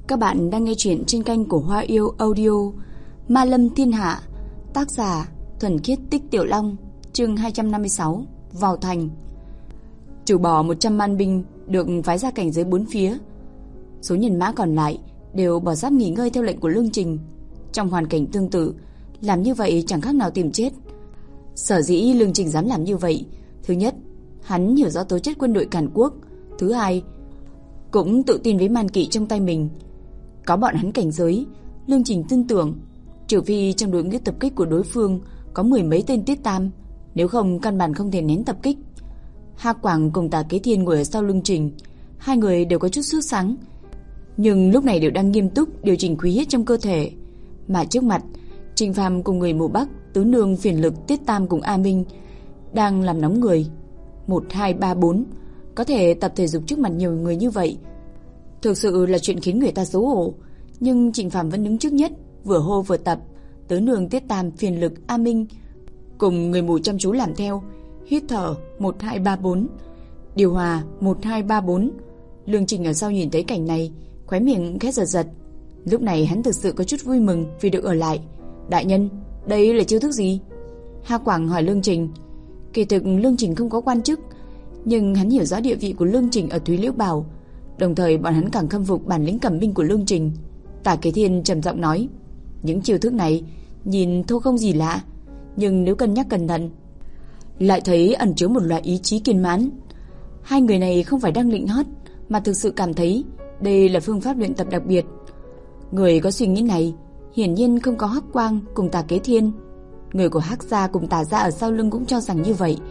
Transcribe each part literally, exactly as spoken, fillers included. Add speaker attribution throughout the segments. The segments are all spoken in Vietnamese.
Speaker 1: Các bạn đang nghe chuyện trên kênh của Hoa Yêu Audio. Ma Lâm Thiên Hạ, tác giả Thuần Khiết Tích Tiểu Long, chương hai trăm năm mươi sáu, vào thành. Trừ bỏ một trăm man binh được phái ra cảnh giới bốn phía, số nhân mã còn lại đều bỏ giáp nghỉ ngơi theo lệnh của Lương Trình. Trong hoàn cảnh tương tự, làm như vậy chẳng khác nào tìm chết. Sở dĩ Lương Trình dám làm như vậy, thứ nhất, hắn hiểu rõ tố chất quân đội Càn Quốc, thứ hai, cũng tự tin với man kỵ trong tay mình. Có bọn hắn cảnh giới, Lương Trình tin tưởng, trừ phi trong đội ngũ tập kích của đối phương có mười mấy tên Tiết Tam, nếu không căn bản không thể nén tập kích. Hạc Quảng cùng Tả Kế Thiên ngồi ở sau Lương Trình, hai người đều có chút sốt sắng, nhưng lúc này đều đang nghiêm túc điều chỉnh khí huyết trong cơ thể. Mà trước mặt, Trình Phàm cùng người mù Bắc, Tứ Nương, Phiền Lực, Tiết Tam cùng A Minh đang làm nóng người. Một, hai, ba, bốn, có thể tập thể dục trước mặt nhiều người như vậy, thực sự là chuyện khiến người ta xấu hổ. Nhưng Trình Phàm vẫn đứng trước nhất, vừa hô vừa tập. Tứ Nương, Tiết Tam, Phiền Lực, A Minh cùng người mù chăm chú làm theo, hít thở một, hai, ba, bốn, điều hòa một, hai, ba, bốn. Lương Trình ở sau nhìn thấy cảnh này, khóe miệng khẽ giật giật. Lúc này hắn thực sự có chút vui mừng vì được ở lại. Đại nhân, đây là chiêu thức gì? Hạc Quảng hỏi Lương Trình. Kỳ thực Lương Trình không có quan chức, nhưng hắn hiểu rõ địa vị của Lương Trình ở Thúy Liễu Bảo, đồng thời bọn hắn càng khâm phục bản lĩnh cầm binh của Lương Trình. Tả Kế Thiên trầm giọng nói, những chiêu thức này nhìn thô không gì lạ, nhưng nếu cân nhắc cẩn thận, lại thấy ẩn chứa một loại ý chí kiên mãn. Hai người này không phải đang lịnh hót, mà thực sự cảm thấy đây là phương pháp luyện tập đặc biệt. Người có suy nghĩ này hiển nhiên không có Hắc Quang cùng Tả Kế Thiên. Người của Hắc gia cùng Tả gia ở sau lưng cũng cho rằng như vậy.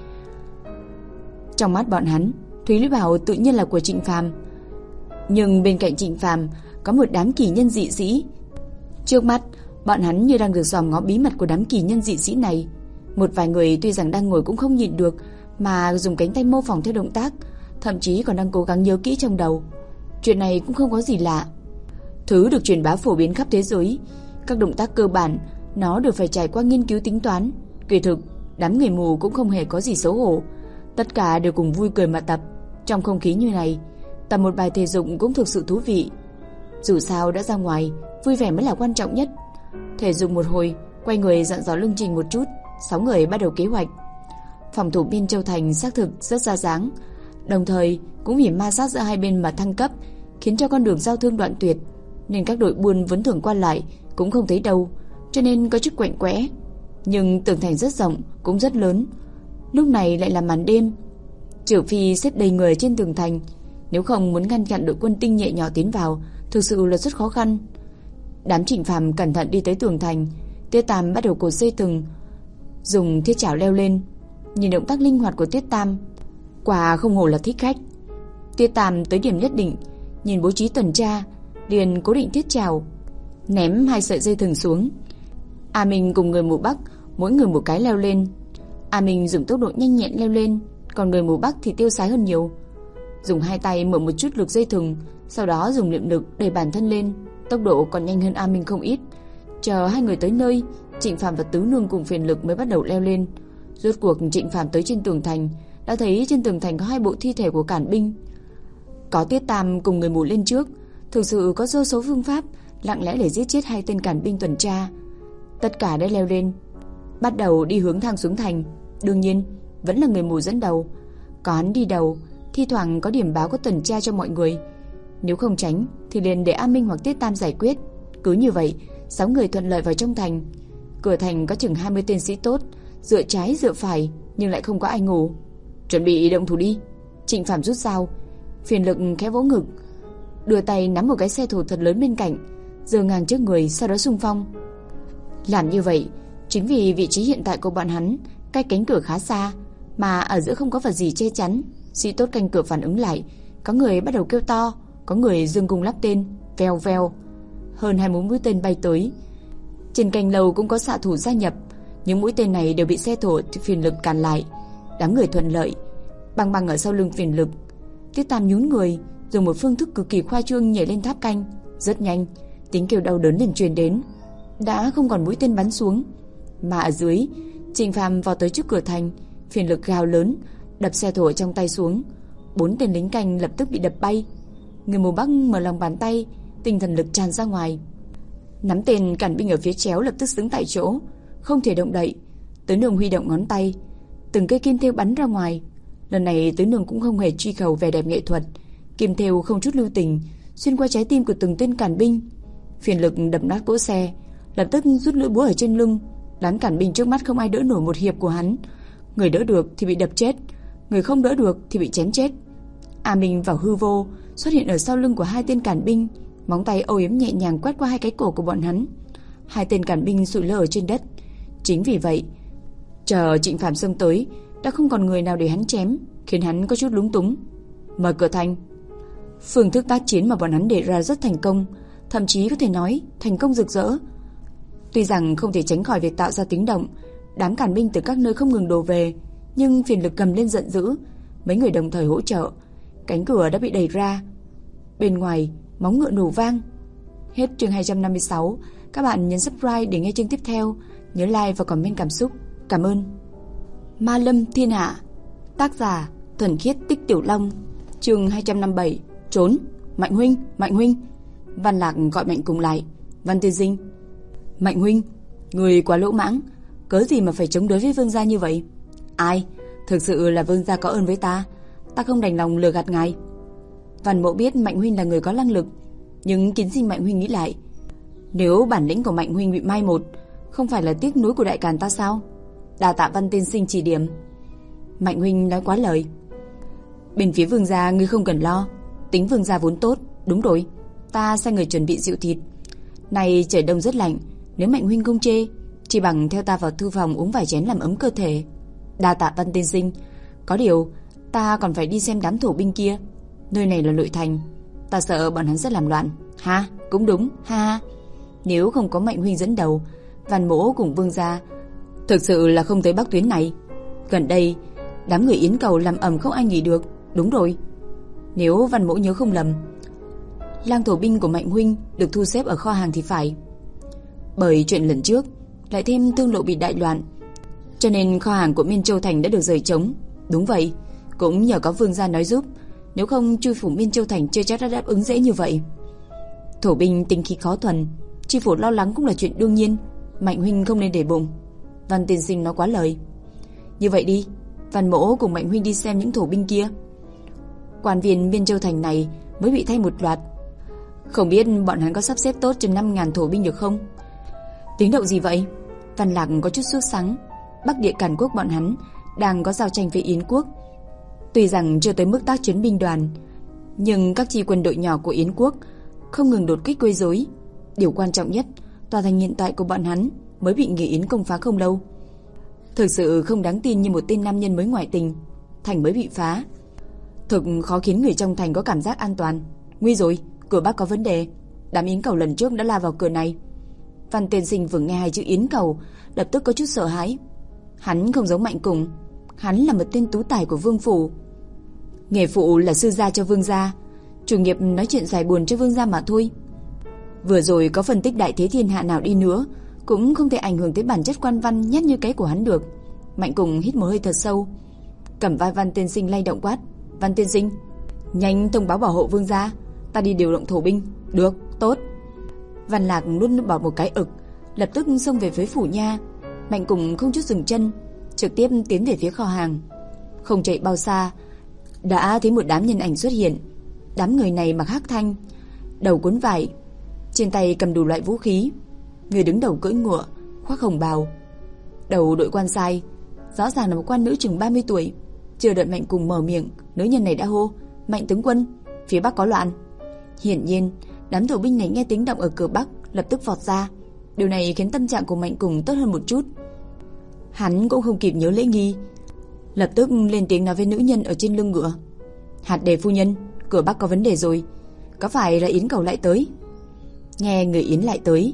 Speaker 1: Trong mắt bọn hắn, Thúy Liễu Bảo tự nhiên là của Trịnh Phàm, nhưng bên cạnh Trịnh Phàm có một đám kỳ nhân dị sĩ. Trước mắt, bọn hắn như đang được dòm ngó bí mật của đám kỳ nhân dị sĩ này. Một vài người tuy rằng đang ngồi cũng không nhịn được mà dùng cánh tay mô phỏng theo động tác, thậm chí còn đang cố gắng nhớ kỹ trong đầu. Chuyện này cũng không có gì lạ. Thứ được truyền bá phổ biến khắp thế giới, các động tác cơ bản nó đều phải trải qua nghiên cứu tính toán. Kỳ thực, đám người mù cũng không hề có gì xấu hổ, tất cả đều cùng vui cười mà tập. Trong không khí như này, tập một bài thể dục cũng thực sự thú vị. Dù sao đã ra ngoài, vui vẻ mới là quan trọng nhất. Thể dục một hồi, quay người dặn dò Lương Trình một chút, sáu người bắt đầu kế hoạch. Phòng thủ biên Châu Thành xác thực rất ra dáng, đồng thời cũng vì ma sát giữa hai bên mà thăng cấp, khiến cho con đường giao thương đoạn tuyệt, nên các đội buôn vẫn thường qua lại cũng không thấy đâu, cho nên có chút quạnh quẽ. Nhưng tường thành rất rộng, cũng rất lớn. Lúc này lại là màn đêm, trừ phi xếp đầy người trên tường thành, nếu không muốn ngăn chặn đội quân tinh nhuệ nhỏ tiến vào, thực sự là rất khó khăn. Đám Trịnh Phàm cẩn thận đi tới tường thành. Tiết Tam bắt đầu cột dây thừng, dùng thiết chảo leo lên. Nhìn động tác linh hoạt của Tiết Tam, quả không hổ là thích khách. Tiết Tam tới điểm nhất định, nhìn bố trí tuần tra, liền cố định thiết chảo, ném hai sợi dây thừng xuống. A Minh cùng người mù Bắc mỗi người một cái leo lên. A Minh dùng tốc độ nhanh nhẹn leo lên, còn người mù Bắc thì tiêu sái hơn nhiều. Dùng hai tay mở một chút lực dây thừng, sau đó dùng niệm lực đẩy bản thân lên, tốc độ còn nhanh hơn A Minh không ít. Chờ hai người tới nơi, Trịnh Phàm và Tứ Nương cùng Phiền Lực mới bắt đầu leo lên. Rốt cuộc Trịnh Phàm tới trên tường thành, đã thấy trên tường thành có hai bộ thi thể của cản binh. Có Tiết Tam cùng người mù lên trước, thực sự có vô số phương pháp lặng lẽ để giết chết hai tên cản binh tuần tra. Tất cả đã leo lên, bắt đầu đi hướng thang xuống thành. Đương nhiên vẫn là người mù dẫn đầu, có hắn đi đầu, thi thoảng có điểm báo có tuần tra cho mọi người. Nếu không tránh thì liền để A Minh hoặc Tiết Tam giải quyết. Cứ như vậy, sáu người thuận lợi vào trong thành. Cửa thành có chừng hai mươi tên sĩ tốt, dựa trái dựa phải nhưng lại không có ai ngủ. Chuẩn bị động thủ đi. Trịnh Phàm rút dao, Phiền Lực khẽ vỗ ngực, đưa tay nắm một cái xe thổ thật lớn bên cạnh, giơ ngang trước người, sau đó xung phong. Làm như vậy chính vì vị trí hiện tại của bọn hắn cách cánh cửa khá xa, mà ở giữa không có vật gì che chắn. Sĩ tốt canh cửa phản ứng lại, có người bắt đầu kêu to, có người dương cung lắp tên, vèo vèo. Hơn hai mươi mũi tên bay tới. Trên canh lầu cũng có xạ thủ gia nhập, những mũi tên này đều bị xe thổ Phiền Lực cản lại. Đám người thuận lợi. Băng băng ở sau lưng Phiền Lực, Tiết Tam nhún người, dùng một phương thức cực kỳ khoa trương nhảy lên tháp canh. Rất nhanh, tiếng kêu đau đớn liền truyền đến. Đã không còn mũi tên bắn xuống, mà ở dưới, Trịnh Phàm vào tới trước cửa thành. Phiền Lực gào lớn, đập xe thổ trong tay xuống. Bốn tên lính canh lập tức bị đập bay. Người mù Bắc mở lòng bàn tay, tinh thần lực tràn ra ngoài. Nắm tên cản binh ở phía chéo lập tức đứng tại chỗ, không thể động đậy. Tứ Nương huy động ngón tay, từng cây kim thêu bắn ra ngoài. Lần này Tứ Nương cũng không hề truy cầu vẻ đẹp nghệ thuật, kim thêu không chút lưu tình xuyên qua trái tim của từng tên cản binh. Phiền lực đập nát cỗ xe, lập tức rút lưỡi búa ở trên lưng. Đám cản binh trước mắt không ai đỡ nổi một hiệp của hắn. Người đỡ được thì bị đập chết, người không đỡ được thì bị chém chết. A Minh vào hư vô, xuất hiện ở sau lưng của hai tên cản binh, móng tay âu yếm nhẹ nhàng quét qua hai cái cổ của bọn hắn. Hai tên cản binh sụi lơ ở trên đất. Chính vì vậy, chờ Trịnh Phàm xông tới, đã không còn người nào để hắn chém, khiến hắn có chút lúng túng. Mở cửa thành. Phương thức tác chiến mà bọn hắn đề ra rất thành công, thậm chí có thể nói thành công rực rỡ. Tuy rằng không thể tránh khỏi việc tạo ra tiếng động, đám cản binh từ các nơi không ngừng đổ về, nhưng Phiền lực cầm lên giận dữ, mấy người đồng thời hỗ trợ. Cánh cửa đã bị đẩy ra. Bên ngoài, móng ngựa nổ vang. Hết chương hai trăm năm mươi sáu. Các bạn nhấn subscribe để nghe chương tiếp theo. Nhớ like và comment cảm xúc. Cảm ơn. Ma Lâm Thiên Hạ. Tác giả Thuần Khiết Tích Tiểu Long. Chương hai trăm năm mươi bảy. Trốn. Mạnh huynh, Mạnh huynh. Văn Lạc gọi Mạnh cùng lại. Văn Tiên Sinh. Mạnh huynh, người quá lỗ mãng, cớ gì mà phải chống đối với vương gia như vậy? Ai? Thực sự là vương gia có ơn với ta, ta không đành lòng lừa gạt ngài. Văn Mộ biết Mạnh huynh là người có năng lực, nhưng kính xin Mạnh huynh nghĩ lại, nếu bản lĩnh của Mạnh huynh bị mai một, không phải là tiếc nuối của đại càn ta sao? Đa tạ Văn tiên sinh chỉ điểm. Mạnh huynh nói quá lời. Bên phía vương gia ngươi không cần lo, tính vương gia vốn tốt. Đúng rồi, ta sai người chuẩn bị rượu thịt. Này trời đông rất lạnh, nếu Mạnh huynh không chê, chỉ bằng theo ta vào thư phòng uống vài chén làm ấm cơ thể. Đa tạ Văn tiên sinh. Có điều ta còn phải đi xem đám thổ binh kia. Nơi này là nội thành, ta sợ bọn hắn sẽ làm loạn. Ha, cũng đúng, ha ha. Nếu không có Mạnh huynh dẫn đầu, Văn Mỗ cùng vương gia thực sự là không tới bắc tuyến này. Gần đây đám người Yến Cầu làm ầm không ai nghỉ được. Đúng rồi, nếu Văn Mỗ nhớ không lầm, lang thổ binh của Mạnh huynh được thu xếp ở kho hàng thì phải. Bởi chuyện lần trước, lại thêm thương lộ bị đại loạn, cho nên kho hàng của Miên Châu Thành đã được rời trống. Đúng vậy, cũng nhờ có vương gia nói giúp, nếu không chui phủ Miên Châu Thành chưa chắc đã đáp ứng dễ như vậy. Thổ binh tinh khí khó thuần, chi phủ lo lắng cũng là chuyện đương nhiên. Mạnh huynh không nên để bụng. Văn tiên sinh nói quá lời. Như vậy đi, Văn Mỗ cùng Mạnh huynh đi xem những thổ binh kia. Quan viên Miên Châu Thành này mới bị thay một loạt, không biết bọn hắn có sắp xếp tốt chừng năm ngàn thổ binh được không? Tiếng động gì vậy? Văn Lạc có chút sốt sắng. Bắc Địa Càn Quốc bọn hắn đang có giao tranh với Yến Quốc. Tuy rằng chưa tới mức tác chiến binh đoàn, nhưng các chi quân đội nhỏ của Yến Quốc không ngừng đột kích quấy rối. Điều quan trọng nhất, tòa thành hiện tại của bọn hắn mới bị người Yến công phá không lâu. Thực sự không đáng tin như một tên nam nhân mới ngoại tình, thành mới bị phá. Thực khó khiến người trong thành có cảm giác an toàn. Nguy rồi, cửa Bắc có vấn đề. Đám Yến Cầu lần trước đã la vào cửa này. Văn tiên sinh vừa nghe hai chữ Yến Cầu, lập tức có chút sợ hãi. Hắn không giống Mạnh cùng, hắn là một tên tú tài của vương phủ. Nghề phụ là sư gia cho vương gia, chủ nghiệp nói chuyện giải buồn cho vương gia mà thôi. Vừa rồi có phân tích đại thế thiên hạ nào đi nữa, cũng không thể ảnh hưởng tới bản chất quan văn nhất như cái của hắn được. Mạnh cùng hít một hơi thật sâu, cầm vai Văn tiên sinh lay động quát. Văn tiên sinh, nhanh thông báo bảo hộ vương gia, ta đi điều động thổ binh. Được, tốt. Văn Lạc nuốt nước bọt một cái ực, lập tức xông về phía phủ nha. Mạnh cùng không chút dừng chân, trực tiếp tiến về phía kho hàng. Không chạy bao xa, đã thấy một đám nhân ảnh xuất hiện. Đám người này mặc hắc thanh, đầu cuốn vải, trên tay cầm đủ loại vũ khí. Người đứng đầu cưỡi ngựa, khoác hồng bào, đầu đội quan sai, rõ ràng là một quan nữ chừng ba mươi tuổi. Chưa đợi Mạnh cùng mở miệng, nữ nhân này đã hô: Mạnh tướng quân, phía Bắc có loạn. Hiển nhiên, đám thổ binh này nghe tiếng động ở cửa Bắc, lập tức vọt ra. Điều này khiến tâm trạng của Mạnh cùng tốt hơn một chút. Hắn cũng không kịp nhớ lễ nghi, lập tức lên tiếng nói với nữ nhân ở trên lưng ngựa: Hạt đề phu nhân, cửa Bắc có vấn đề rồi, có phải là Yến Cầu lại tới? Nghe người Yến lại tới,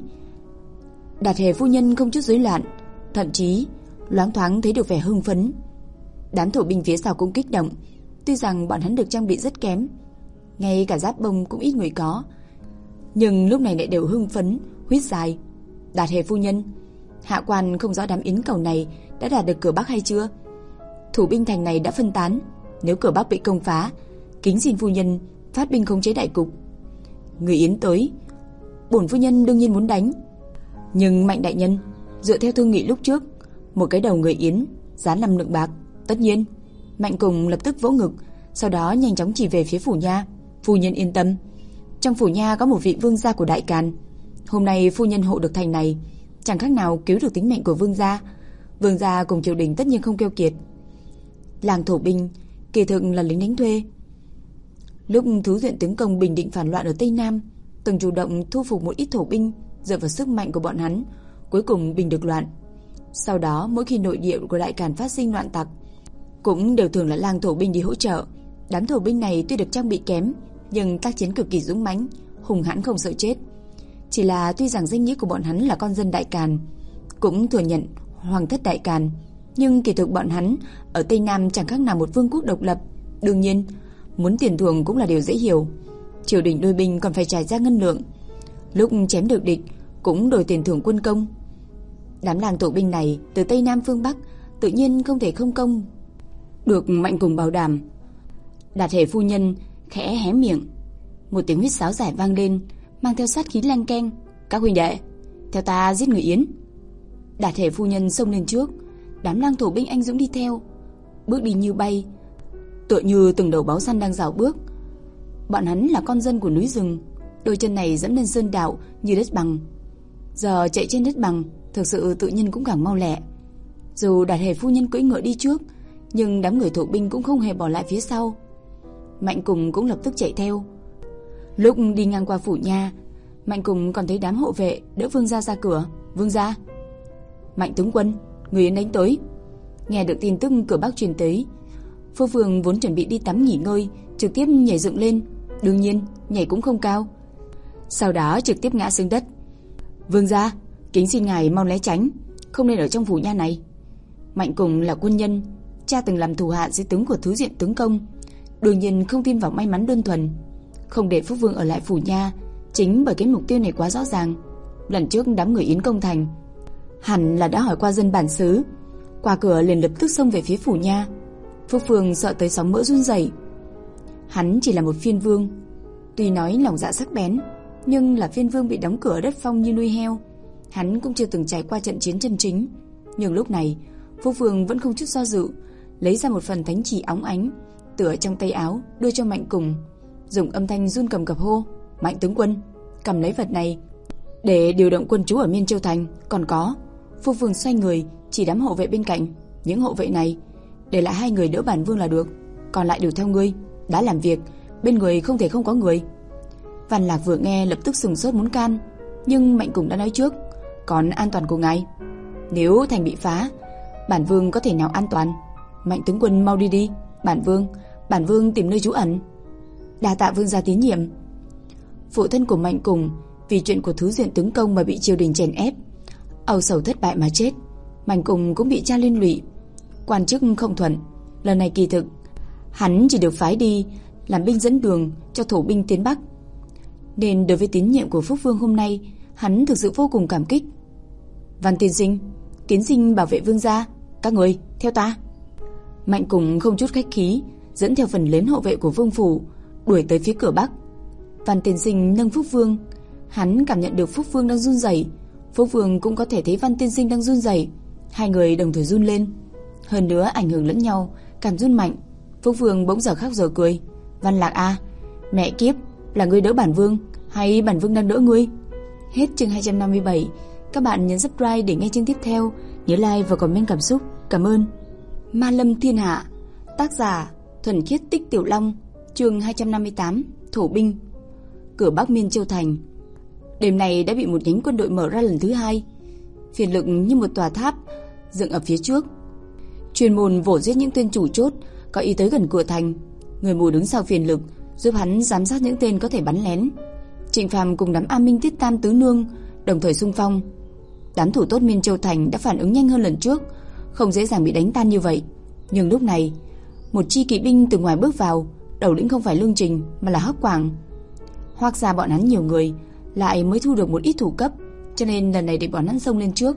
Speaker 1: Đạt hề phu nhân không chút rối loạn, thậm chí loáng thoáng thấy được vẻ hưng phấn. Đám thổ binh phía sau cũng kích động. Tuy rằng bọn hắn được trang bị rất kém, ngay cả giáp bông cũng ít người có, nhưng lúc này lại đều hưng phấn, huýt dài. Đạt hề phu nhân, hạ quan không rõ đám Yến Cầu này đã đạt được cửa Bắc hay chưa. Thủ binh thành này đã phân tán, nếu cửa Bắc bị công phá, kính xin phu nhân phát binh khống chế đại cục. Người Yến tới, bổn phu nhân đương nhiên muốn đánh. Nhưng Mạnh đại nhân, dựa theo thương nghị lúc trước, một cái đầu người Yến giá năm lượng bạc. Tất nhiên. Mạnh Cùng lập tức vỗ ngực, sau đó nhanh chóng chỉ về phía phủ nha. Phu nhân yên tâm, trong phủ nha có một vị vương gia của Đại Càn. Hôm nay phu nhân hộ được thành này, chẳng khác nào cứu được tính mệnh của vương gia. Vương gia cùng triều đình tất nhiên không keo kiệt. Làng thổ binh kỳ thực là lính đánh thuê. Lúc Thứ Duyện tướng công bình định phản loạn ở Tây Nam, từng chủ động thu phục một ít thổ binh, dựa vào sức mạnh của bọn hắn, cuối cùng bình được loạn. Sau đó mỗi khi nội địa của Đại Càn phát sinh loạn tặc, cũng đều thường là làng thổ binh đi hỗ trợ. Đám thổ binh này tuy được trang bị kém, nhưng tác chiến cực kỳ dũng mãnh, hùng hãn không sợ chết. Chỉ là tuy rằng danh nghĩa của bọn hắn là con dân Đại Càn, cũng thừa nhận hoàng thất Đại Càn, nhưng kỳ thực bọn hắn ở Tây Nam chẳng khác nào một vương quốc độc lập. Đương nhiên, muốn tiền thưởng cũng là điều dễ hiểu. Triều đình đôi binh còn phải trải ra ngân lượng, lúc chém được địch cũng đổi tiền thưởng quân công. Đám làng thổ binh này từ Tây Nam phương Bắc tự nhiên không thể không công, được Mạnh Cùng bảo đảm. Đạt Hề phu nhân khẽ hé miệng, một tiếng huýt sáo dài vang lên, mang theo sát khí leng keng. Các huynh đệ, theo ta giết người Yến. Đạt Hề phu nhân xông lên trước, đám lang thổ binh anh dũng đi theo, bước đi như bay, tựa như từng đầu báo săn đang rảo bước. Bọn hắn là con dân của núi rừng, đôi chân này dẫm lên sơn đạo như đất bằng. Giờ chạy trên đất bằng thực sự tự nhiên cũng càng mau lẹ. Dù Đạt Hề phu nhân cưỡi ngựa đi trước, nhưng đám người thổ binh cũng không hề bỏ lại phía sau. Mạnh Cùng cũng lập tức chạy theo. Lúc đi ngang qua phủ nha, Mạnh Cùng còn thấy đám hộ vệ đỡ vương gia ra cửa. Vương gia, Mạnh tướng quân, người Yến đánh tới. Nghe được tin tức cửa Bắc truyền tới, Phu Vương vốn chuẩn bị đi tắm nghỉ ngơi, trực tiếp nhảy dựng lên. Đương nhiên nhảy cũng không cao, sau đó trực tiếp ngã xuống đất. Vương gia, kính xin ngài mau né tránh, không nên ở trong phủ nha này. Mạnh Cùng là quân nhân, cha từng làm thủ hạ dưới tướng của Thứ Diện tướng công, đương nhiên không tin vào may mắn đơn thuần. Không để Phúc Vương ở lại phủ nha chính bởi cái mục tiêu này quá rõ ràng. Lần trước đám người Yến công thành, hẳn là đã hỏi qua dân bản xứ, qua cửa liền lập tức xông về phía phủ nha. Phúc Vương sợ tới sóng mỡ run rẩy. Hắn chỉ là một phiên vương, tuy nói lòng dạ sắc bén, nhưng là phiên vương bị đóng cửa ở đất phong như nuôi heo. Hắn cũng chưa từng trải qua trận chiến chân chính. Nhưng lúc này Phúc Vương vẫn không chút do dự, lấy ra một phần thánh chỉ óng ánh, tựa trong tay áo đưa cho Mạnh Cùng, dùng âm thanh run cầm cập hô: Mạnh tướng quân, cầm lấy vật này để điều động quân trú ở Miên Châu thành. Còn có, Phúc Vương xoay người chỉ đám hộ vệ bên cạnh. Những hộ vệ này để lại hai người đỡ bản vương là được, còn lại đều theo ngươi. Đã làm việc, bên người không thể không có người. Văn Lạc vừa nghe lập tức sừng sốt muốn can, nhưng Mạnh Cùng đã nói trước, còn an toàn của ngài. Nếu thành bị phá, bản vương có thể nào an toàn? Mạnh tướng quân mau đi đi. Bản vương, bản vương tìm nơi trú ẩn. Đa tạ vương gia tín nhiệm. Phụ thân của Mạnh Cùng vì chuyện của Thứ Diện tướng công mà bị triều đình chèn ép, âu sầu thất bại mà chết. Mạnh Cùng cũng bị cha liên lụy, quan chức không thuận. Lần này kỳ thực hắn chỉ được phái đi làm binh dẫn đường cho thổ binh tiến Bắc, nên đối với tín nhiệm của Phúc Vương hôm nay, hắn thực sự vô cùng cảm kích. Văn tiên sinh, tiến sinh bảo vệ vương gia, các người theo ta. Mạnh Cùng không chút khách khí dẫn theo phần lớn hộ vệ của vương phủ đuổi tới phía cửa Bắc. Văn tiên sinh nâng Phúc Vương, hắn cảm nhận được Phúc Vương đang run rẩy, Phúc Vương cũng có thể thấy Văn tiên sinh đang run rẩy, hai người đồng thời run lên, hơn nữa ảnh hưởng lẫn nhau, cảm run mạnh. Phúc Vương bỗng giờ khóc giờ cười. Văn Lạc a, mẹ kiếp, là ngươi đỡ bản vương hay bản vương đang đỡ ngươi? Hết chương hai trăm năm mươi bảy. Các bạn nhấn subscribe để nghe chương tiếp theo, nhớ like và comment cảm xúc. Cảm ơn. Ma Lâm Thiên Hạ, tác giả Thuần Khiết Tích Tiểu Long, chương hai trăm năm mươi tám, thổ binh. Cửa Bắc Miên Châu thành đêm nay đã bị một nhánh quân đội mở ra lần thứ hai, phiền lực như một tòa tháp dựng ở phía trước, chuyên môn vồ giết những tên chủ chốt có ý tới gần cửa thành. Người mù đứng sau phiền lực giúp hắn giám sát những tên có thể bắn lén. Trịnh Phàm cùng đám A Minh Tiết Tam Tứ Nương đồng thời xung phong. Đám thủ tốt Miên Châu thành đã phản ứng nhanh hơn lần trước, không dễ dàng bị đánh tan như vậy. Nhưng lúc này, một chi kỵ binh từ ngoài bước vào, đầu lĩnh không phải Lương Trình mà là Hắc Quảng. Hoặc ra bọn hắn nhiều người, lại mới thu được một ít thủ cấp, cho nên lần này để bọn hắn xông lên trước.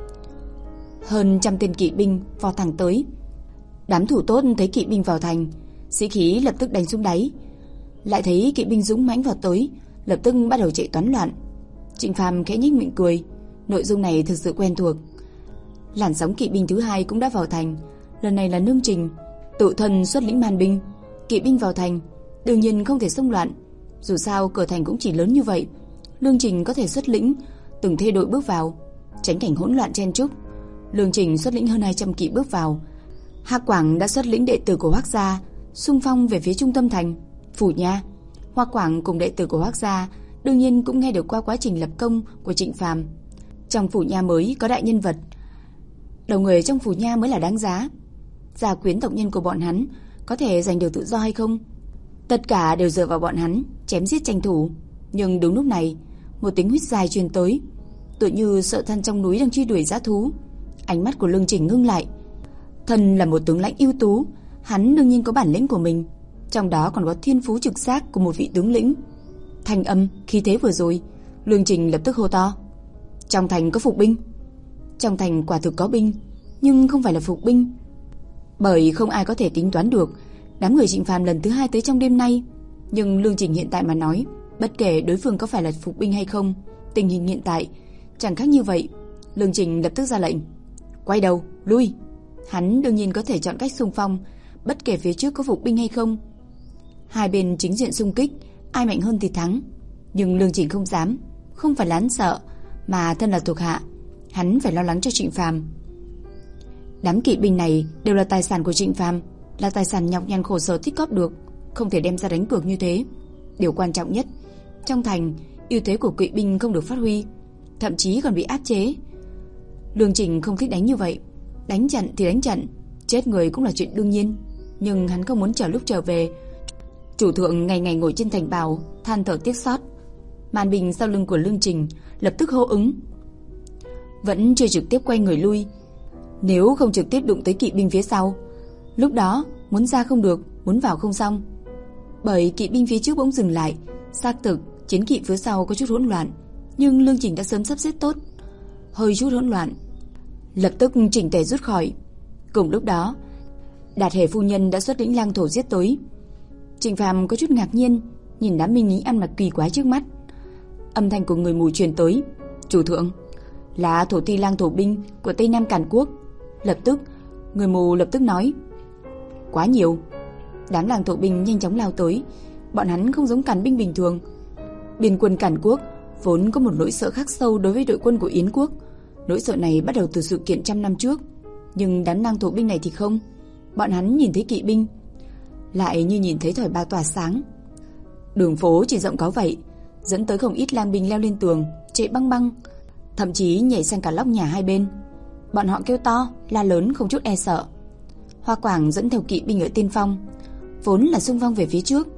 Speaker 1: Hơn trăm tên kỵ binh vò thẳng tới. Đám thủ tốt thấy kỵ binh vào thành, sĩ khí lập tức đánh xuống đáy. Lại thấy kỵ binh dũng mãnh vào tới, lập tức bắt đầu chạy toán loạn. Trịnh Phàm khẽ nhếch miệng cười, nội dung này thực sự quen thuộc. Làn sóng kỵ binh thứ hai cũng đã vào thành, lần này là Lương Trình tự thân xuất lĩnh man binh. Kỵ binh vào thành đương nhiên không thể xông loạn, dù sao cửa thành cũng chỉ lớn như vậy. Lương Trình có thể xuất lĩnh từng thê đội bước vào, tránh cảnh hỗn loạn chen chúc. Lương Trình xuất lĩnh hơn hai trăm kỵ bước vào. Hạc Quảng đã xuất lĩnh đệ tử của Hoắc gia xung phong về phía trung tâm thành Phủ Nha. Hoắc Quảng cùng đệ tử của Hoắc gia đương nhiên cũng nghe được qua quá trình lập công của Trịnh Phàm. Trong Phủ Nha mới có đại nhân vật, đầu người trong Phủ Nha mới là đáng giá. Gia quyến tộc nhân của bọn hắn có thể giành được tự do hay không, tất cả đều dựa vào bọn hắn chém giết tranh thủ. Nhưng đúng lúc này, một tiếng huýt dài truyền tới, tựa như sợ than trong núi đang truy đuổi dã thú. Ánh mắt của Lương Trình ngưng lại. Thần là một tướng lãnh ưu tú, hắn đương nhiên có bản lĩnh của mình, trong đó còn có thiên phú trực giác của một vị tướng lĩnh. Thanh âm, khí thế vừa rồi, Lương Trình lập tức hô to: trong thành có phục binh. Trong thành quả thực có binh, nhưng không phải là phục binh, bởi không ai có thể tính toán được đám người Trịnh Phàm lần thứ hai tới trong đêm nay. Nhưng Lương Trình hiện tại mà nói, bất kể đối phương có phải là phục binh hay không, tình hình hiện tại chẳng khác như vậy. Lương Trình lập tức ra lệnh: quay đầu, lui. Hắn đương nhiên có thể chọn cách xung phong, bất kể phía trước có phục binh hay không. Hai bên chính diện xung kích, ai mạnh hơn thì thắng. Nhưng Lương Trình không dám, không phải là hắn sợ, mà thân là thuộc hạ, hắn phải lo lắng cho Trịnh Phàm. Đám kỵ binh này đều là tài sản của Trịnh Phàm, là tài sản nhọc nhằn khổ sở tích góp được, không thể đem ra đánh cược như thế. Điều quan trọng nhất, trong thành ưu thế của kỵ binh không được phát huy, thậm chí còn bị áp chế. Lương Trình không thích đánh như vậy. Đánh trận thì đánh trận, chết người cũng là chuyện đương nhiên, nhưng hắn không muốn chờ lúc trở về chủ thượng ngày ngày ngồi trên thành bào than thở tiếc xót. Màn binh sau lưng của Lương Trình lập tức hô ứng, vẫn chưa trực tiếp quay người lui. Nếu không trực tiếp đụng tới kỵ binh phía sau, lúc đó muốn ra không được, muốn vào không xong. Bởi kỵ binh phía trước bỗng dừng lại, xác thực chiến kỵ phía sau có chút hỗn loạn, nhưng Lương Trình đã sớm sắp xếp tốt. Hơi chút hỗn loạn, lập tức chỉnh tề rút khỏi. Cùng lúc đó, Đạt Hề phu nhân đã xuất lĩnh lang thổ giết tới. Trịnh Phàm có chút ngạc nhiên nhìn đám binh lính ăn mặc kỳ quái trước mắt. Âm thanh của người mù truyền tới: chủ thượng, là thổ ti lang thổ binh của Tây Nam Càn Quốc. Lập tức người mù lập tức nói: quá nhiều. Đám lang thổ binh nhanh chóng lao tới. Bọn hắn không giống Càn binh bình thường. Biên quân Càn Quốc vốn có một nỗi sợ khắc sâu đối với đội quân của Yến quốc. Nỗi sợ này bắt đầu từ sự kiện trăm năm trước. Nhưng đám lang thổ binh này thì không. Bọn hắn nhìn thấy kỵ binh lại như nhìn thấy thỏi bạc tỏa sáng. Đường phố chỉ rộng có vậy, dẫn tới không ít lang binh leo lên tường, chạy băng băng, thậm chí nhảy sang cả lóc nhà hai bên. Bọn họ kêu to, la lớn không chút e sợ. Hoa Quảng dẫn theo kỵ binh ở tiên phong, vốn là xung phong về phía trước,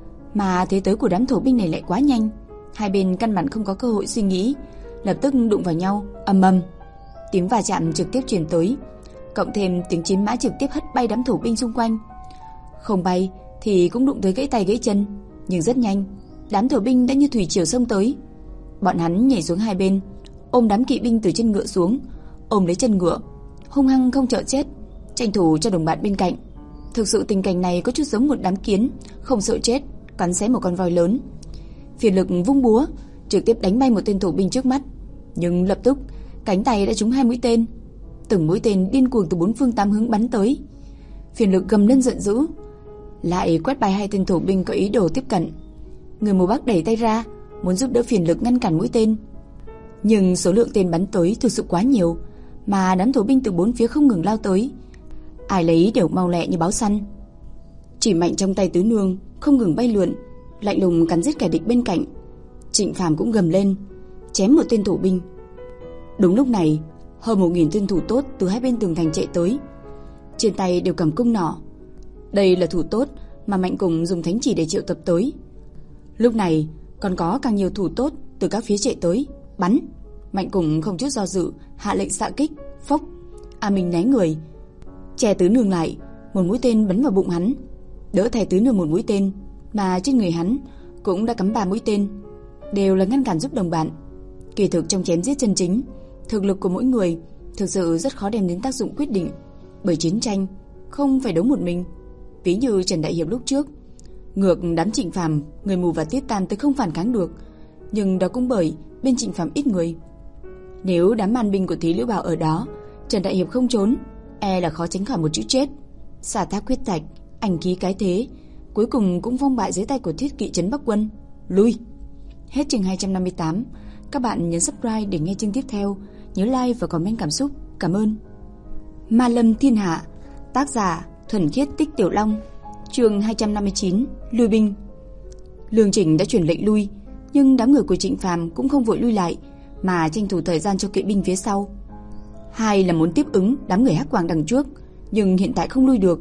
Speaker 1: mà thế tới của đám thổ binh này lại quá nhanh, hai bên căn bản không có cơ hội suy nghĩ, lập tức đụng vào nhau, ầm ầm. Tiếng va chạm trực tiếp truyền tới, cộng thêm tiếng chiến mã trực tiếp hất bay đám thổ binh xung quanh. Không bay thì cũng đụng tới gãy tay gãy chân, nhưng rất nhanh, đám thổ binh đã như thủy triều xông tới. Bọn hắn nhảy xuống hai bên, ôm đám kỵ binh từ trên ngựa xuống, ôm lấy chân ngựa, hung hăng không sợ chết, tranh thủ cho đồng bạn bên cạnh. Thực sự tình cảnh này có chút giống một đám kiến không sợ chết cắn xé một con voi lớn. Phiền Lực vung búa trực tiếp đánh bay một tên thổ binh trước mắt, nhưng lập tức cánh tay đã trúng hai mũi tên. Từng mũi tên điên cuồng từ bốn phương tám hướng bắn tới. Phiền Lực gầm lên giận dữ, lại quét bay hai tên thổ binh có ý đồ tiếp cận. Người mù Bắc đẩy tay ra muốn giúp đỡ Phiền Lực ngăn cản mũi tên, nhưng số lượng tên bắn tới thực sự quá nhiều, mà đám thổ binh từ bốn phía không ngừng lao tới, ai lấy đều mau lẹ như báo săn. Chỉ mạnh trong tay tứ nương không ngừng bay lượn, lạnh lùng cắn giết kẻ địch bên cạnh. Trịnh Phàm cũng gầm lên, chém một tên thổ binh. Đúng lúc này, hơn một nghìn tên thủ tốt từ hai bên tường thành chạy tới, trên tay đều cầm cung nỏ. Đây là thủ tốt mà Mạnh Cùng dùng thánh chỉ để triệu tập tới. Lúc này còn có càng nhiều thủ tốt từ các phía chạy tới. Bắn! Mạnh Cùng không chút do dự hạ lệnh xạ kích. Phốc! A Minh né người, che tứ nương lại, một mũi tên bắn vào bụng hắn, đỡ thẻ tứ nương một mũi tên, mà trên người hắn cũng đã cắm ba mũi tên, đều là ngăn cản giúp đồng bạn. Kỳ thực trong chém giết chân chính, thực lực của mỗi người thực sự rất khó đem đến tác dụng quyết định, bởi chiến tranh không phải đấu một mình. Ví như Trần Đại Hiệp lúc trước, Ngược đám Trịnh Phàm, người mù và Tiết Tam tới không phản kháng được, nhưng đó cũng bởi bên Trịnh Phàm ít người. Nếu đám man binh của Thí Liễu Bảo ở đó, Trần Đại Hiệp không trốn, e là khó tránh khỏi một chữ chết. Xả thác huyết tạch, ảnh khí cái thế, cuối cùng cũng vong bại dưới tay của Thiết Kỵ trấn Bắc Quân. Lui. Hết chương hai trăm năm mươi tám. Các bạn nhấn subscribe để nghe chương tiếp theo, nhớ like và comment cảm xúc. Cảm ơn. Ma Lâm Thiên Hạ, tác giả Thuần Khiết Tích Tiểu Long, chương hai trăm năm mươi chín. Lui binh. Lương Trình đã truyền lệnh lui, nhưng đám người của Trịnh Phàm cũng không vội lui lại, mà tranh thủ thời gian cho kỵ binh phía sau. Hai là muốn tiếp ứng đám người Hắc Quang đằng trước, nhưng hiện tại không lui được.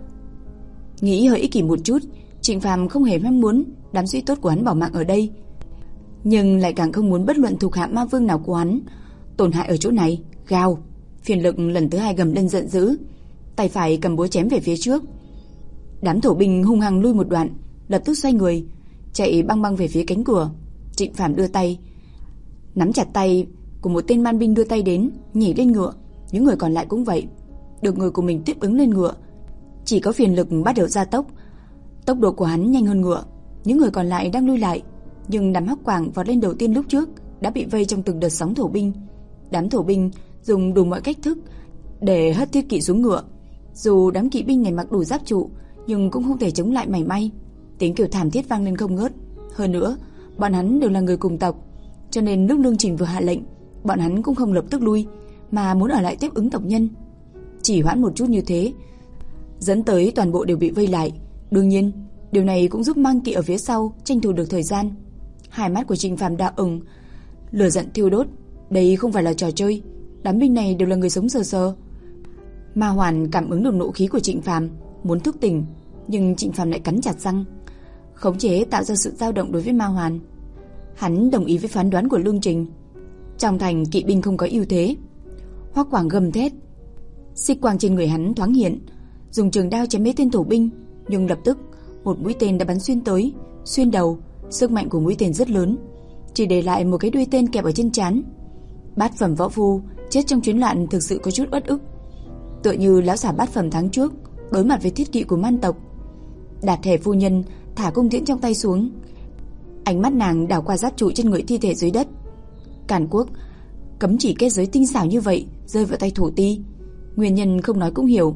Speaker 1: Nghĩ hơi ích kỷ một chút, Trịnh Phàm không hề mong muốn đám sĩ tốt của hắn bỏ mạng ở đây, nhưng lại càng không muốn bất luận thuộc hạ ma vương nào của hắn tổn hại ở chỗ này. Gào, Phiền Lực lần thứ hai gầm lên giận dữ, tay phải cầm búa chém về phía trước. Đám thổ binh hung hăng lui một đoạn, lập tức xoay người, chạy băng băng về phía cánh cửa. Trịnh Phàm đưa tay nắm chặt tay của một tên man binh đưa tay đến, nhảy lên ngựa. Những người còn lại cũng vậy, được người của mình tiếp ứng lên ngựa. Chỉ có Phiền Lực bắt đầu gia tốc, tốc độ của hắn nhanh hơn ngựa. Những người còn lại đang lui lại, nhưng đám Hắc Quang vọt lên đầu tiên lúc trước đã bị vây trong từng đợt sóng thổ binh. Đám thổ binh dùng đủ mọi cách thức để hất Thiết Kỵ xuống ngựa. Dù đám kỵ binh này mặc đủ giáp trụ, nhưng cũng không thể chống lại mảy may. Tiếng kêu thảm thiết vang lên không ngớt. Hơn nữa, bọn hắn đều là người cùng tộc, cho nên lúc Lương Trình vừa hạ lệnh, bọn hắn cũng không lập tức lui, mà muốn ở lại tiếp ứng tộc nhân. Chỉ hoãn một chút như thế, dẫn tới toàn bộ đều bị vây lại. Đương nhiên, điều này cũng giúp mang kỵ ở phía sau tranh thủ được thời gian. Hai mắt của Trịnh Phàm đỏ ửng, lửa giận thiêu đốt. Đây không phải là trò chơi, đám binh này đều là người sống sờ sờ. Ma Hoàn cảm ứng được nộ khí của Trịnh Phàm, muốn thức tỉnh, nhưng Trịnh Phàm lại cắn chặt răng, khống chế tạo ra sự dao động đối với Ma Hoàn. Hắn đồng ý với phán đoán của Lương Trình. Trong thành kỵ binh không có ưu thế. Hoắc Quảng gầm thét, xích quang trên người hắn thoáng hiện, dùng trường đao chém mấy tên thổ binh, nhưng lập tức một mũi tên đã bắn xuyên tới, xuyên đầu. Sức mạnh của mũi tên rất lớn, chỉ để lại một cái đuôi tên kẹp ở trên trán. Bát phẩm võ phu chết trong chiến loạn thực sự có chút uất ức, tựa như lão giả bát phẩm tháng trước đối mặt với thiết kỵ của man tộc. Đạt Thể phu nhân thả cung tiễn trong tay xuống, ánh mắt nàng đảo qua giáp trụ trên người thi thể dưới đất. Càn Quốc cấm chỉ kết giới tinh xảo như vậy rơi vào tay thổ ti, nguyên nhân không nói cũng hiểu.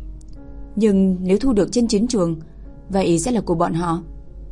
Speaker 1: Nhưng nếu thu được trên chiến trường, vậy sẽ là của bọn họ.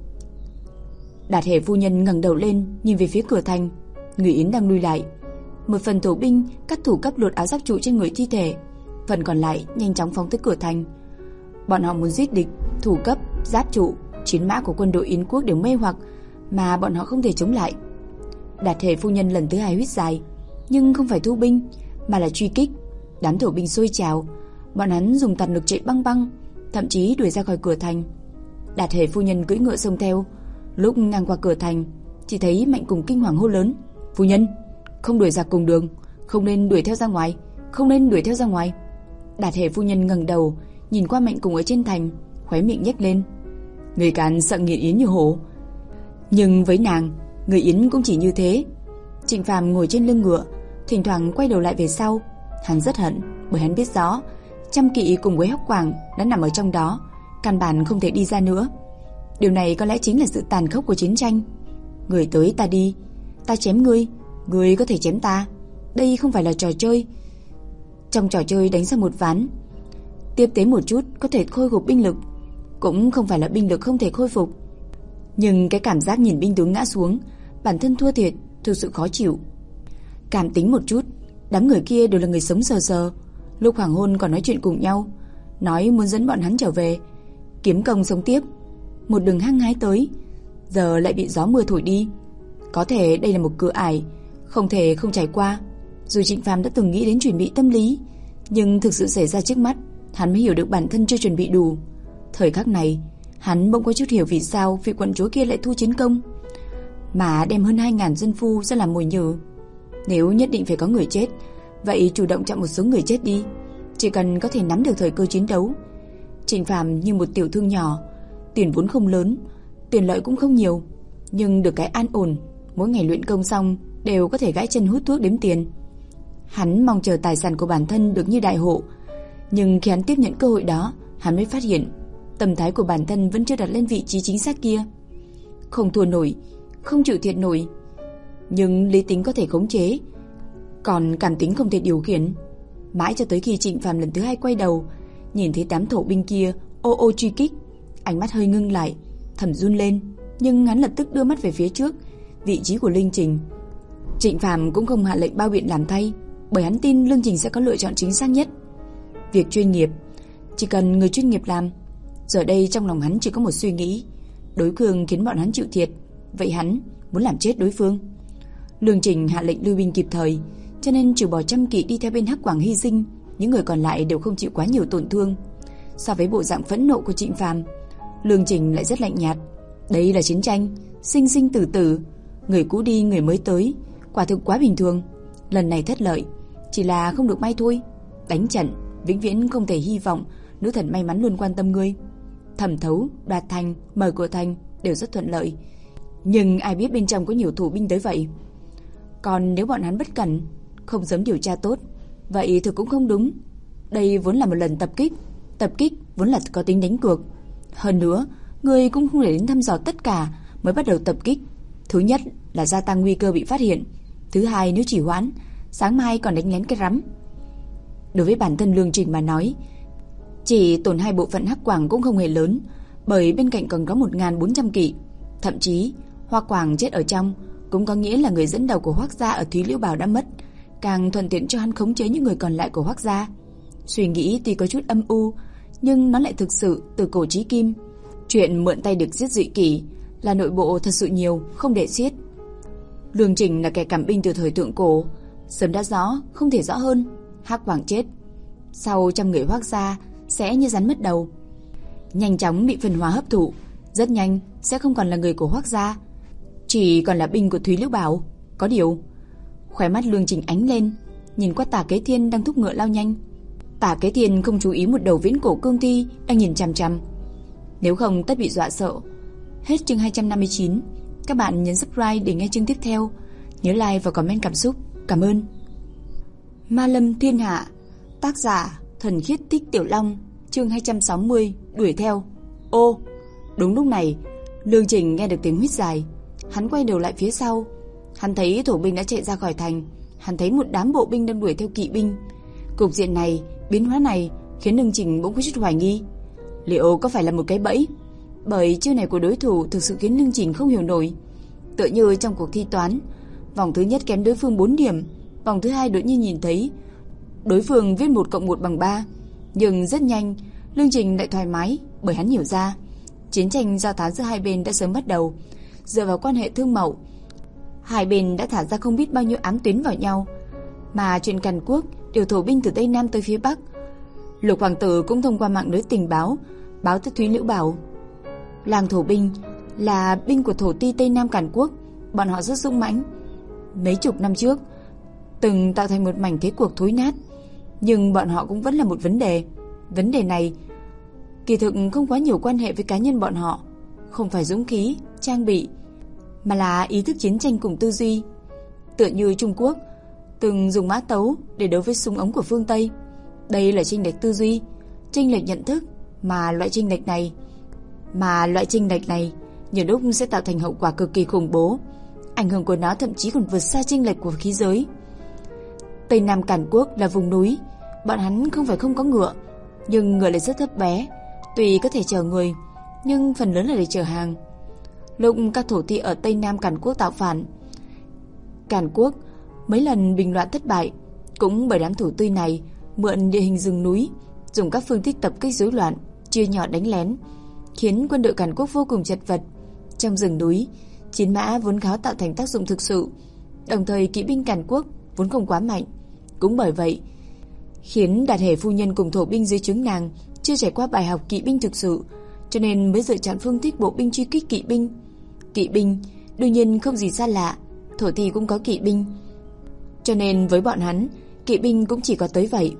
Speaker 1: Đạt Thể phu nhân ngẩng đầu lên nhìn về phía cửa thành. Người Yến đang lui lại. Một phần thổ binh cắt thủ cấp lột áo giáp trụ trên người thi thể, phần còn lại nhanh chóng phóng tới cửa thành. Bọn họ muốn giết địch, thủ cấp, giáp trụ, chiến mã của quân đội Yến quốc đều mê hoặc, mà bọn họ không thể chống lại. Đạt Thể phu nhân lần thứ hai huýt dài, nhưng không phải thu binh mà là truy kích. Đám thổ binh sôi trào, bọn hắn dùng tàn lực chạy băng băng, thậm chí đuổi ra khỏi cửa thành. Đạt Thể phu nhân cưỡi ngựa xông theo. Lúc ngang qua cửa thành, chỉ thấy Mạnh Cùng kinh hoàng hô lớn, phu nhân, không đuổi giặc cùng đường, không nên đuổi theo ra ngoài, không nên đuổi theo ra ngoài. Đạt Thể phu nhân ngẩng đầu nhìn qua Mạnh Cùng ở trên thành, khóe miệng nhếch lên. Người Càn sợ nghiệt Yến như hổ, nhưng với nàng, người Yến cũng chỉ như thế. Trịnh Phàm ngồi trên lưng ngựa, thỉnh thoảng quay đầu lại về sau. Hắn rất hận, bởi hắn biết rõ trăm kỵ cùng với Hắc Quang đã nằm ở trong đó, căn bản không thể đi ra nữa. Điều này có lẽ chính là sự tàn khốc của chiến tranh. Người tới ta đi, ta chém ngươi, ngươi có thể chém ta. Đây không phải là trò chơi. Trong trò chơi đánh ra một ván, tiếp tế một chút có thể khôi phục binh lực, cũng không phải là binh lực không thể khôi phục. Nhưng cái cảm giác nhìn binh tướng ngã xuống, bản thân thua thiệt, thực sự khó chịu. Cảm tính một chút, đám người kia đều là người sống sờ sờ. Lúc hoàng hôn còn nói chuyện cùng nhau, nói muốn dẫn bọn hắn trở về, kiếm công sống tiếp. Một đường hăng hái tới, giờ lại bị gió mưa thổi đi. Có thể đây là một cửa ải, không thể không trải qua. Dù Trịnh Phàm đã từng nghĩ đến chuẩn bị tâm lý, nhưng thực sự xảy ra trước mắt, hắn mới hiểu được bản thân chưa chuẩn bị đủ. Thời khắc này, hắn bỗng có chút hiểu vì sao vị quận chúa kia lại thu chiến công, mà đem hơn hai ngàn dân phu ra làm mồi nhử. Nếu nhất định phải có người chết, vậy chủ động chọn một số người chết đi, chỉ cần có thể nắm được thời cơ chiến đấu. Trịnh Phàm như một tiểu thương nhỏ, tiền vốn không lớn, tiền lợi cũng không nhiều, nhưng được cái an ổn, mỗi ngày luyện công xong đều có thể gãi chân hút thuốc đếm tiền. Hắn mong chờ tài sản của bản thân được như đại hộ, nhưng khi hắn tiếp nhận cơ hội đó, hắn mới phát hiện Tâm thái của bản thân vẫn chưa đặt lên vị trí chính xác kia. Không thua nổi, không chịu thiệt nổi. Nhưng lý tính có thể khống chế, còn cảm tính không thể điều khiển. Mãi cho tới khi Trịnh Phàm lần thứ hai quay đầu, nhìn thấy đám thổ binh kia ô ô truy kích, ánh mắt hơi ngưng lại, thầm run lên, nhưng hắn lập tức đưa mắt về phía trước, vị trí của Lương Trình. Trịnh Phàm cũng không hạ lệnh bao biện làm thay, bởi hắn tin Lương Trình sẽ có lựa chọn chính xác nhất. Việc chuyên nghiệp, chỉ cần người chuyên nghiệp làm. Giờ đây trong lòng hắn chỉ có một suy nghĩ, đối phương khiến bọn hắn chịu thiệt, vậy hắn muốn làm chết đối phương. Lương Trình hạ lệnh lưu binh kịp thời, cho nên trừ bỏ trăm kỵ đi theo bên Hắc Quảng hy sinh, những người còn lại đều không chịu quá nhiều tổn thương. So với bộ dạng phẫn nộ của Trịnh Phàm, Lương Trình lại rất lạnh nhạt. Đây là chiến tranh, sinh sinh tử tử, người cũ đi người mới tới, quả thực quá bình thường. Lần này thất lợi, chỉ là không được may thôi. Đánh trận, vĩnh viễn không thể hy vọng nữ thần may mắn luôn quan tâm ngươi. Thẩm thấu, đoạt thành, mở cửa thành đều rất thuận lợi, nhưng ai biết bên trong có nhiều thủ binh tới vậy. Còn nếu bọn hắn bất cẩn, không sớm điều tra tốt, vậy thì cũng không đúng. Đây vốn là một lần tập kích, tập kích vốn là có tính đánh cược. Hơn nữa, người cũng không để đến thăm dò tất cả mới bắt đầu tập kích. Thứ nhất là gia tăng nguy cơ bị phát hiện, thứ hai nếu chỉ hoãn, sáng mai còn đánh lén cái rắm. Đối với bản thân Lương Trình mà nói, chỉ tổn hai bộ phận Hắc Quảng cũng không hề lớn, bởi bên cạnh còn có một nghìn bốn trăm kỵ. Thậm chí Hoa Quảng chết ở trong cũng có nghĩa là người dẫn đầu của Hoắc gia ở Thúy Liễu Bảo đã mất, càng thuận tiện cho hắn khống chế những người còn lại của Hoắc gia. Suy nghĩ tuy có chút âm u, nhưng nó lại thực sự từ cổ chí kim. Chuyện mượn tay được giết dị kỷ là nội bộ thật sự nhiều, không để xiết. Lương Trình là kẻ cảm binh từ thời thượng cổ, sớm đã rõ, không thể rõ hơn. Hắc Quảng chết, sau trăm người Hoắc gia sẽ như rắn mất đầu, nhanh chóng bị phân hóa hấp thụ, rất nhanh sẽ không còn là người của Hoắc gia, chỉ còn là binh của Thúy Liễu Bảo. Có điều, khóe mắt Lương Trình ánh lên, nhìn qua Tả Kế Thiên đang thúc ngựa lao nhanh. Tả Kế Thiên không chú ý một đầu viễn cổ cương thi đang nhìn chằm chằm, nếu không tất bị dọa sợ. Hết chương hai trăm năm mươi chín. Các bạn nhấn subscribe để nghe chương tiếp theo, nhớ like và comment cảm xúc. Cảm ơn. Ma Lâm Thiên Hạ, tác giả Thuần Khiết Tích Tiểu Long, chương hai trăm sáu mươi, đuổi theo. Ô, đúng lúc này, Lương Trình nghe được tiếng huýt dài, hắn quay đầu lại phía sau, hắn thấy thổ binh đã chạy ra khỏi thành, hắn thấy một đám bộ binh đang đuổi theo kỵ binh. Cục diện này, biến hóa này khiến Lương Trình bỗng có chút hoài nghi, liệu có phải là một cái bẫy? Bởi chiêu này của đối thủ thực sự khiến Lương Trình không hiểu nổi. Tựa như trong cuộc thi toán, vòng thứ nhất kém đối phương bốn điểm, vòng thứ hai đột nhiên nhìn thấy đối phương viết một cộng một bằng ba, nhưng rất nhanh Lương Trình lại thoải mái, bởi hắn hiểu ra chiến tranh do thám giữa hai bên đã sớm bắt đầu. Dựa vào quan hệ thương mậu, hai bên đã thả ra không biết bao nhiêu ám tuyến vào nhau, mà chuyện Càn Quốc điều thổ binh từ Tây Nam tới phía Bắc. Lục hoàng tử cũng thông qua mạng lưới tình báo báo tới Thúy Liễu Bảo, làng thổ binh là binh của thổ ti Tây Nam Càn Quốc, bọn họ rất dũng mãnh, mấy chục năm trước từng tạo thành một mảnh thế cuộc thối nát, nhưng bọn họ cũng vẫn là một vấn đề. Vấn đề này kỳ thực không quá nhiều quan hệ với cá nhân bọn họ, không phải dũng khí, trang bị, mà là ý thức chiến tranh cùng tư duy. Tựa như Trung Quốc từng dùng mã tấu để đấu với súng ống của phương Tây. Đây là chênh lệch tư duy, chênh lệch nhận thức, mà loại chênh lệch này, mà loại chênh lệch này nhiều lúc sẽ tạo thành hậu quả cực kỳ khủng bố. Ảnh hưởng của nó thậm chí còn vượt xa chênh lệch của khí giới. Tây Nam Càn Quốc là vùng núi, bọn hắn không phải không có ngựa, nhưng ngựa lại rất thấp bé, tuy có thể chở người, nhưng phần lớn là để chở hàng. Lúc các thổ ti ở Tây Nam Càn Quốc tạo phản, Càn Quốc mấy lần bình loạn thất bại, cũng bởi đám thổ ti này mượn địa hình rừng núi, dùng các phương thức tập kích rối loạn, chia nhỏ đánh lén, khiến quân đội Càn Quốc vô cùng chật vật. Trong rừng núi, chiến mã vốn khó tạo thành tác dụng thực sự, đồng thời kỵ binh Càn Quốc vốn không quá mạnh, cũng bởi vậy khiến Đạt Hề phu nhân cùng thổ binh dưới trướng nàng chưa trải qua bài học kỵ binh thực sự, cho nên mới lựa chọn phương thức bộ binh truy kích kỵ binh. Kỵ binh đương nhiên không gì xa lạ, thổ ti cũng có kỵ binh, cho nên với bọn hắn kỵ binh cũng chỉ có tới vậy.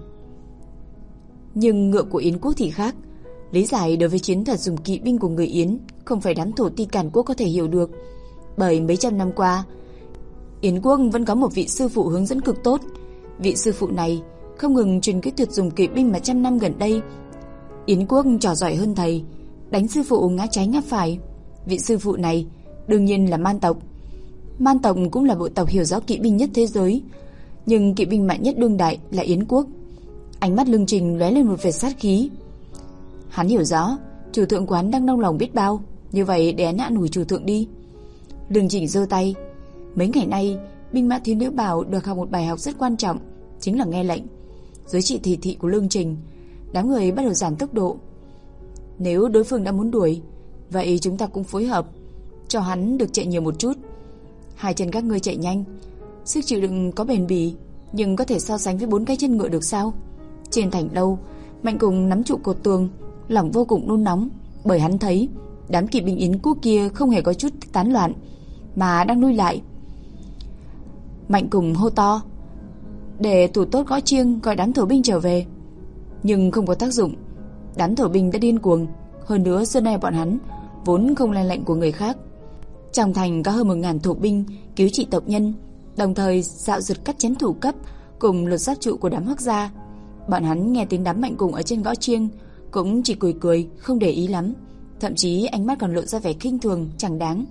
Speaker 1: Nhưng ngựa của Yến quốc thì khác. Lý giải đối với chiến thuật dùng kỵ binh của người Yến không phải đám thổ ti Càn Quốc có thể hiểu được, bởi mấy trăm năm qua Yến quốc vẫn có một vị sư phụ hướng dẫn cực tốt. Vị sư phụ này không ngừng truyền kỹ thuật dùng kỵ binh mà trăm năm gần đây Yến quốc trò giỏi hơn thầy, đánh sư phụ ngã trái ngã phải. Vị sư phụ này đương nhiên là Man tộc. Man tộc cũng là bộ tộc hiểu rõ kỵ binh nhất thế giới, nhưng kỵ binh mạnh nhất đương đại là Yến quốc. Ánh mắt Lương Trình lóe lên một vệt sát khí. Hắn hiểu rõ chủ thượng của hắn đang đau lòng biết bao, như vậy để hắn an ủi chủ thượng đi. Lương Trình giơ tay. Mấy ngày nay binh mã thiếu nữ bảo được học một bài học rất quan trọng, chính là nghe lệnh. Dưới chỉ thị thị của Lương Trình, đám người bắt đầu giảm tốc độ. Nếu đối phương đã muốn đuổi, vậy chúng ta cũng phối hợp, cho hắn được chạy nhiều một chút. Hai chân các ngươi chạy nhanh, sức chịu đựng có bền bỉ, nhưng có thể so sánh với bốn cái chân ngựa được sao? Trên thành lâu, Mạnh Cùng nắm trụ cột tường, lòng vô cùng nôn nóng, bởi hắn thấy đám kỵ binh Yến quốc kia không hề có chút tán loạn, mà đang lui lại. Mạnh Cùng hô to, để thủ tốt gõ chiêng gọi đám thổ binh trở về. Nhưng không có tác dụng. Đám thổ binh đã điên cuồng. Hơn nữa xưa nay bọn hắn vốn không nghe lệnh của người khác. Trong thành có hơn một ngàn thổ binh cứu trị tộc nhân, đồng thời dạo dực cắt chém thủ cấp cùng lột giáp trụ của đám Hoắc gia. Bọn hắn nghe tiếng đám Mạnh Cùng ở trên gõ chiêng cũng chỉ cười cười, không để ý lắm, thậm chí ánh mắt còn lộ ra vẻ khinh thường chẳng đáng.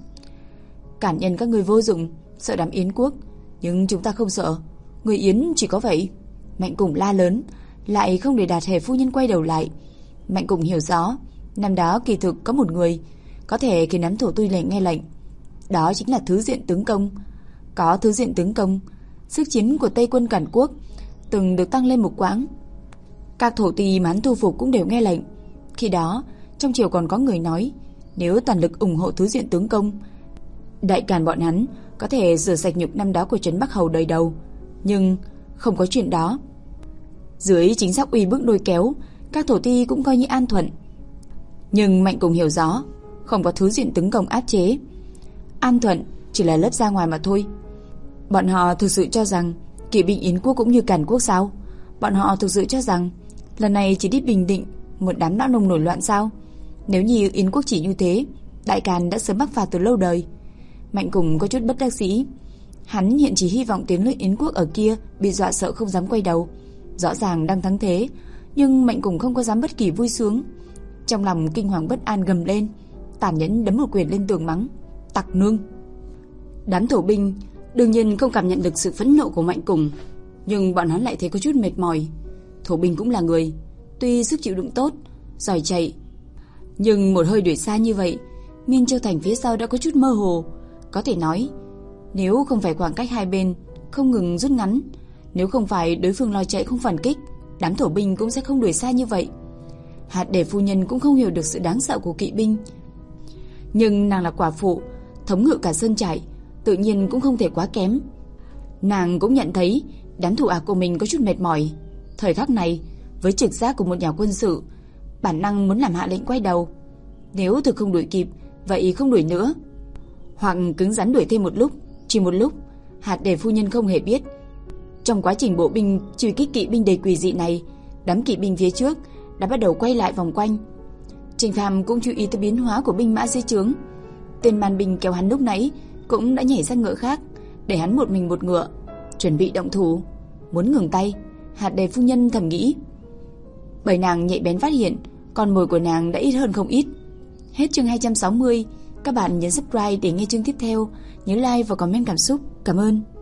Speaker 1: Cản nhân các người vô dụng, sợ đám Yến quốc, nhưng chúng ta không sợ. Người Yến chỉ có vậy. Mạnh Cùng la lớn, lại không để Đạt Hề phu nhân quay đầu lại. Mạnh Cùng hiểu rõ, năm đó kỳ thực có một người có thể khiến đám thổ tuy lệnh nghe lệnh, đó chính là Thứ Diện Tướng Công. Có Thứ Diện Tướng Công, sức chiến của Tây quân Cản Quốc từng được tăng lên một quãng. Các thổ tỳ mà hắn thu phục cũng đều nghe lệnh. Khi đó trong triều còn có người nói, nếu toàn lực ủng hộ Thứ Diện Tướng Công, đại càn bọn hắn có thể rửa sạch nhục năm đó của Trấn Bắc Hầu đời đầu. Nhưng không có chuyện đó. Dưới chính sách uy bức lôi kéo, các thổ ti cũng coi như an thuận. Nhưng Mạnh Cùng hiểu rõ, không có Thứ Diện Tướng Công áp chế, an thuận chỉ là lớp da ngoài mà thôi. Bọn họ thực sự cho rằng kỵ binh Yến quốc cũng như Càn Quốc sao? Bọn họ thực sự cho rằng lần này chỉ đi bình định một đám não nông nổi loạn sao? Nếu như Yến quốc chỉ như thế, đại càn đã sớm mắc phạt từ lâu đời. Mạnh Cùng có chút bất đắc dĩ. Hắn hiện chỉ hy vọng tiếng lưỡi Yến quốc ở kia bị dọa sợ không dám quay đầu. Rõ ràng đang thắng thế, nhưng Mạnh Cùng không có dám bất kỳ vui sướng. Trong lòng kinh hoàng bất an gầm lên, tàn nhẫn đấm một quyền lên tường mắng, tặc nương. Đám thổ binh đương nhiên không cảm nhận được sự phẫn nộ của Mạnh Cùng, nhưng bọn hắn lại thấy có chút mệt mỏi. Thổ binh cũng là người, tuy sức chịu đựng tốt, giỏi chạy, nhưng một hơi đuổi xa như vậy, Minh Châu thành phía sau đã có chút mơ hồ. Có thể nói, nếu không phải khoảng cách hai bên không ngừng rút ngắn, nếu không phải đối phương lo chạy không phản kích, đám thổ binh cũng sẽ không đuổi xa như vậy. Hạt Đề phu nhân cũng không hiểu được sự đáng sợ của kỵ binh, nhưng nàng là quả phụ, thống ngự cả sơn trại, tự nhiên cũng không thể quá kém. Nàng cũng nhận thấy đám thủ ác của mình có chút mệt mỏi. Thời khắc này, với trực giác của một nhà quân sự, bản năng muốn làm hạ lệnh quay đầu. Nếu thực không đuổi kịp, vậy không đuổi nữa, hoặc cứng rắn đuổi thêm một lúc, chỉ một lúc. Hạt Đề phu nhân không hề biết, trong quá trình bộ binh truy kích kỵ binh đầy quỷ dị này, đám kỵ binh phía trước đã bắt đầu quay lại vòng quanh. Trình Phàm cũng chú ý tới biến hóa của binh mã dưới trướng. Tên man binh kéo hắn lúc nãy cũng đã nhảy sang ngựa khác, để hắn một mình một ngựa, chuẩn bị động thủ. Muốn ngừng tay, Hạt Đề phu nhân thầm nghĩ. Bởi nàng nhạy bén phát hiện con mồi của nàng đã ít hơn không ít. Hết chương hai trăm sáu mươi. Các bạn nhấn subscribe để nghe chương tiếp theo. Nhớ like và comment cảm xúc. Cảm ơn.